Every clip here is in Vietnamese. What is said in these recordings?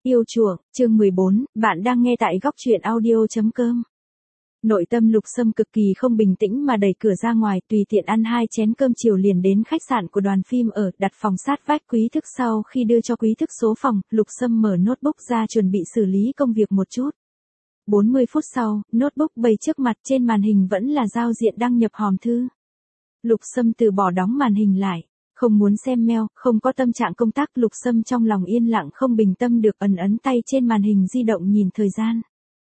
Yêu chuộng, chương 14, bạn đang nghe tại góc truyện audio.com. Nội tâm Lục Sâm cực kỳ không bình tĩnh mà đẩy cửa ra ngoài, tùy tiện ăn 2 chén cơm chiều liền đến khách sạn của đoàn phim ở, đặt phòng sát vách Quý Thức. Sau khi đưa cho Quý Thức số phòng, Lục Sâm mở notebook ra chuẩn bị xử lý công việc một chút. 40 phút sau, notebook bày trước mặt, trên màn hình vẫn là giao diện đăng nhập hòm thư. Lục Sâm từ bỏ đóng màn hình lại. Không muốn xem mail, không có tâm trạng công tác, Lục Sâm trong lòng yên lặng không bình tâm được, ấn tay trên màn hình di động nhìn thời gian.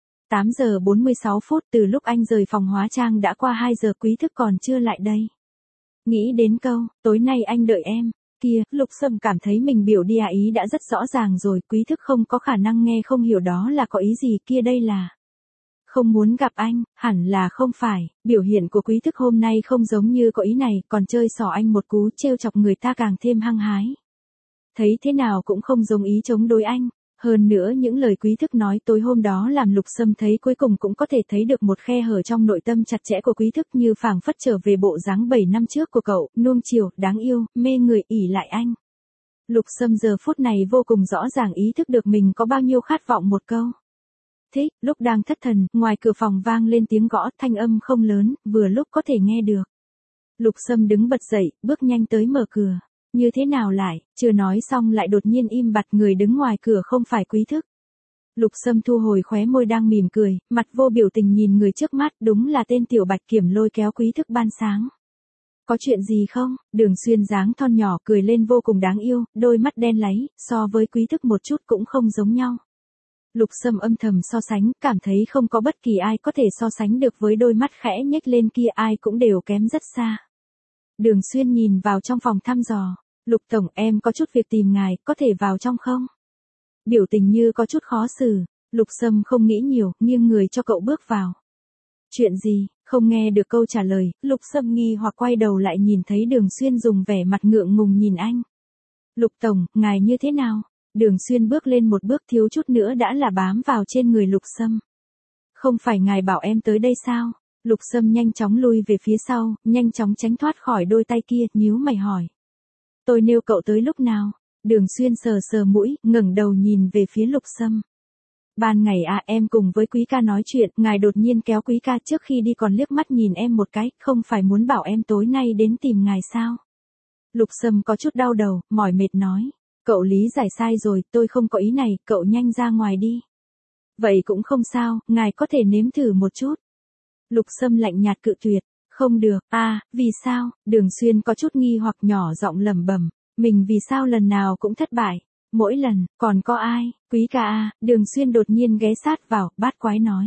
8 giờ 46 phút, từ lúc anh rời phòng hóa trang đã qua 2 giờ, Quý Thức còn chưa lại đây. Nghĩ đến câu, tối nay anh đợi em, kia, Lục Sâm cảm thấy mình biểu đi ý đã rất rõ ràng rồi, Quý Thức không có khả năng nghe không hiểu đó là có ý gì, kia đây là không muốn gặp anh, hẳn là không phải, biểu hiện của Quý Thức hôm nay không giống như có ý này, còn chơi xỏ anh một cú, trêu chọc người ta càng thêm hăng hái. Thấy thế nào cũng không giống ý chống đối anh, hơn nữa những lời Quý Thức nói tối hôm đó làm Lục Sâm thấy cuối cùng cũng có thể thấy được một khe hở trong nội tâm chặt chẽ của Quý Thức, như phảng phất trở về bộ dáng 7 năm trước của cậu, nuông chiều, đáng yêu, mê người, ỷ lại anh. Lục Sâm giờ phút này vô cùng rõ ràng ý thức được mình có bao nhiêu khát vọng một câu thích. Lúc đang thất thần, ngoài cửa phòng vang lên tiếng gõ, thanh âm không lớn, vừa lúc có thể nghe được. Lục Sâm đứng bật dậy, bước nhanh tới mở cửa. Như thế nào lại, chưa nói xong lại đột nhiên im bặt, người đứng ngoài cửa không phải Quý Thức. Lục Sâm thu hồi khóe môi đang mỉm cười, mặt vô biểu tình nhìn người trước mắt, đúng là tên Tiểu Bạch Kiểm lôi kéo Quý Thức ban sáng. Có chuyện gì không? Đường Xuyên dáng thon nhỏ cười lên vô cùng đáng yêu, đôi mắt đen láy, so với Quý Thức một chút cũng không giống nhau. Lục Sâm âm thầm so sánh, cảm thấy không có bất kỳ ai có thể so sánh được với đôi mắt khẽ nhếch lên kia, ai cũng đều kém rất xa. Đường Xuyên nhìn vào trong phòng thăm dò, Lục Tổng, em có chút việc tìm ngài, có thể vào trong không? Biểu tình như có chút khó xử, Lục Sâm không nghĩ nhiều, nghiêng người cho cậu bước vào. Chuyện gì? Không nghe được câu trả lời, Lục Sâm nghi hoặc quay đầu lại nhìn thấy Đường Xuyên dùng vẻ mặt ngượng ngùng nhìn anh. Lục Tổng, ngài như thế nào? Đường Xuyên bước lên một bước, thiếu chút nữa đã là bám vào trên người Lục Sâm. Không phải ngài bảo em tới đây sao? Lục Sâm nhanh chóng lui về phía sau, nhanh chóng tránh thoát khỏi đôi tay kia, nhíu mày hỏi. Tôi nêu cậu tới lúc nào? Đường Xuyên sờ sờ mũi, ngẩng đầu nhìn về phía Lục Sâm. Ban ngày em cùng với Quý ca nói chuyện, ngài đột nhiên kéo Quý ca trước khi đi còn liếc mắt nhìn em một cái, không phải muốn bảo em tối nay đến tìm ngài sao? Lục Sâm có chút đau đầu, mỏi mệt nói. Cậu lý giải sai rồi, tôi không có ý này, cậu nhanh ra ngoài đi. Vậy cũng không sao, ngài có thể nếm thử một chút. Lục Sâm lạnh nhạt cự tuyệt. Không được, vì sao? Đường Xuyên có chút nghi hoặc nhỏ giọng lẩm bẩm, mình vì sao lần nào cũng thất bại? Mỗi lần, còn có ai? Quý ca Đường Xuyên đột nhiên ghé sát vào, bát quái nói.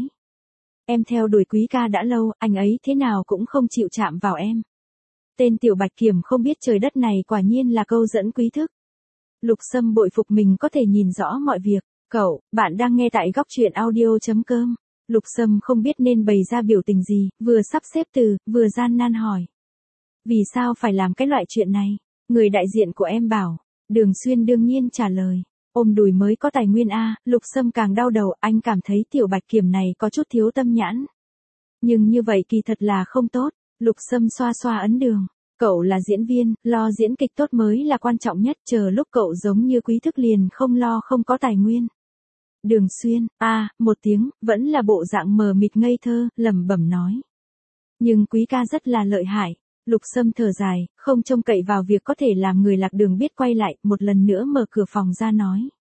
Em theo đuổi Quý ca đã lâu, anh ấy thế nào cũng không chịu chạm vào em. Tên Tiểu Bạch Kiểm không biết trời đất này quả nhiên là câu dẫn Quý Thức. Lục Sâm bội phục mình có thể nhìn rõ mọi việc. Cậu, bạn đang nghe tại góc truyện audio.com. Lục Sâm không biết nên bày ra biểu tình gì, vừa sắp xếp từ, vừa gian nan hỏi. Vì sao phải làm cái loại chuyện này? Người đại diện của em bảo. Đường Xuyên đương nhiên trả lời. Ôm đùi mới có tài nguyên Lục Sâm càng đau đầu, anh cảm thấy Tiểu Bạch Kiểm này có chút thiếu tâm nhãn. Nhưng như vậy kỳ thật là không tốt. Lục Sâm xoa xoa ấn đường. Cậu là diễn viên, lo diễn kịch tốt mới là quan trọng nhất, chờ lúc cậu giống như Quý Thức liền không lo không có tài nguyên. Đường Xuyên, một tiếng, vẫn là bộ dạng mờ mịt ngây thơ, lẩm bẩm nói. Nhưng Quý ca rất là lợi hại. Lục Sâm thở dài, không trông cậy vào việc có thể làm người lạc đường biết quay lại, một lần nữa mở cửa phòng ra nói.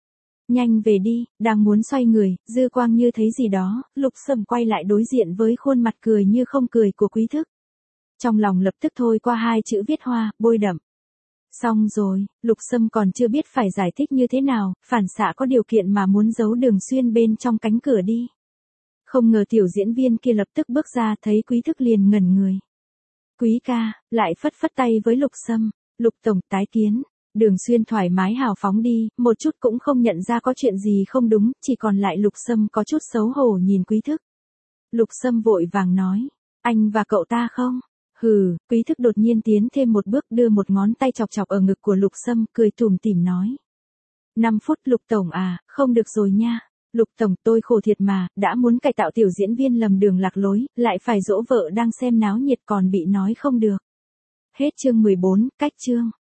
Nhanh về đi, đang muốn xoay người, dư quang như thấy gì đó, Lục Sâm quay lại đối diện với khuôn mặt cười như không cười của Quý Thức. Trong lòng lập tức thôi qua 2 chữ viết hoa, bôi đậm. Xong rồi, Lục Sâm còn chưa biết phải giải thích như thế nào, phản xạ có điều kiện mà muốn giấu Đường Xuyên bên trong cánh cửa đi. Không ngờ tiểu diễn viên kia lập tức bước ra, thấy Quý Thức liền ngẩn người. Quý ca, lại phất phất tay với Lục Sâm. Lục Tổng, tái kiến. Đường Xuyên thoải mái hào phóng đi, một chút cũng không nhận ra có chuyện gì không đúng, chỉ còn lại Lục Sâm có chút xấu hổ nhìn Quý Thức. Lục Sâm vội vàng nói, anh và cậu ta không? Hừ, Quý Thức đột nhiên tiến thêm một bước, đưa một ngón tay chọc chọc ở ngực của Lục Sâm, cười tủm tỉm nói. 5 phút Lục Tổng không được rồi nha. Lục Tổng, tôi khổ thiệt mà, đã muốn cải tạo tiểu diễn viên lầm đường lạc lối, lại phải dỗ vợ đang xem náo nhiệt còn bị nói không được. Hết chương 14, cách chương.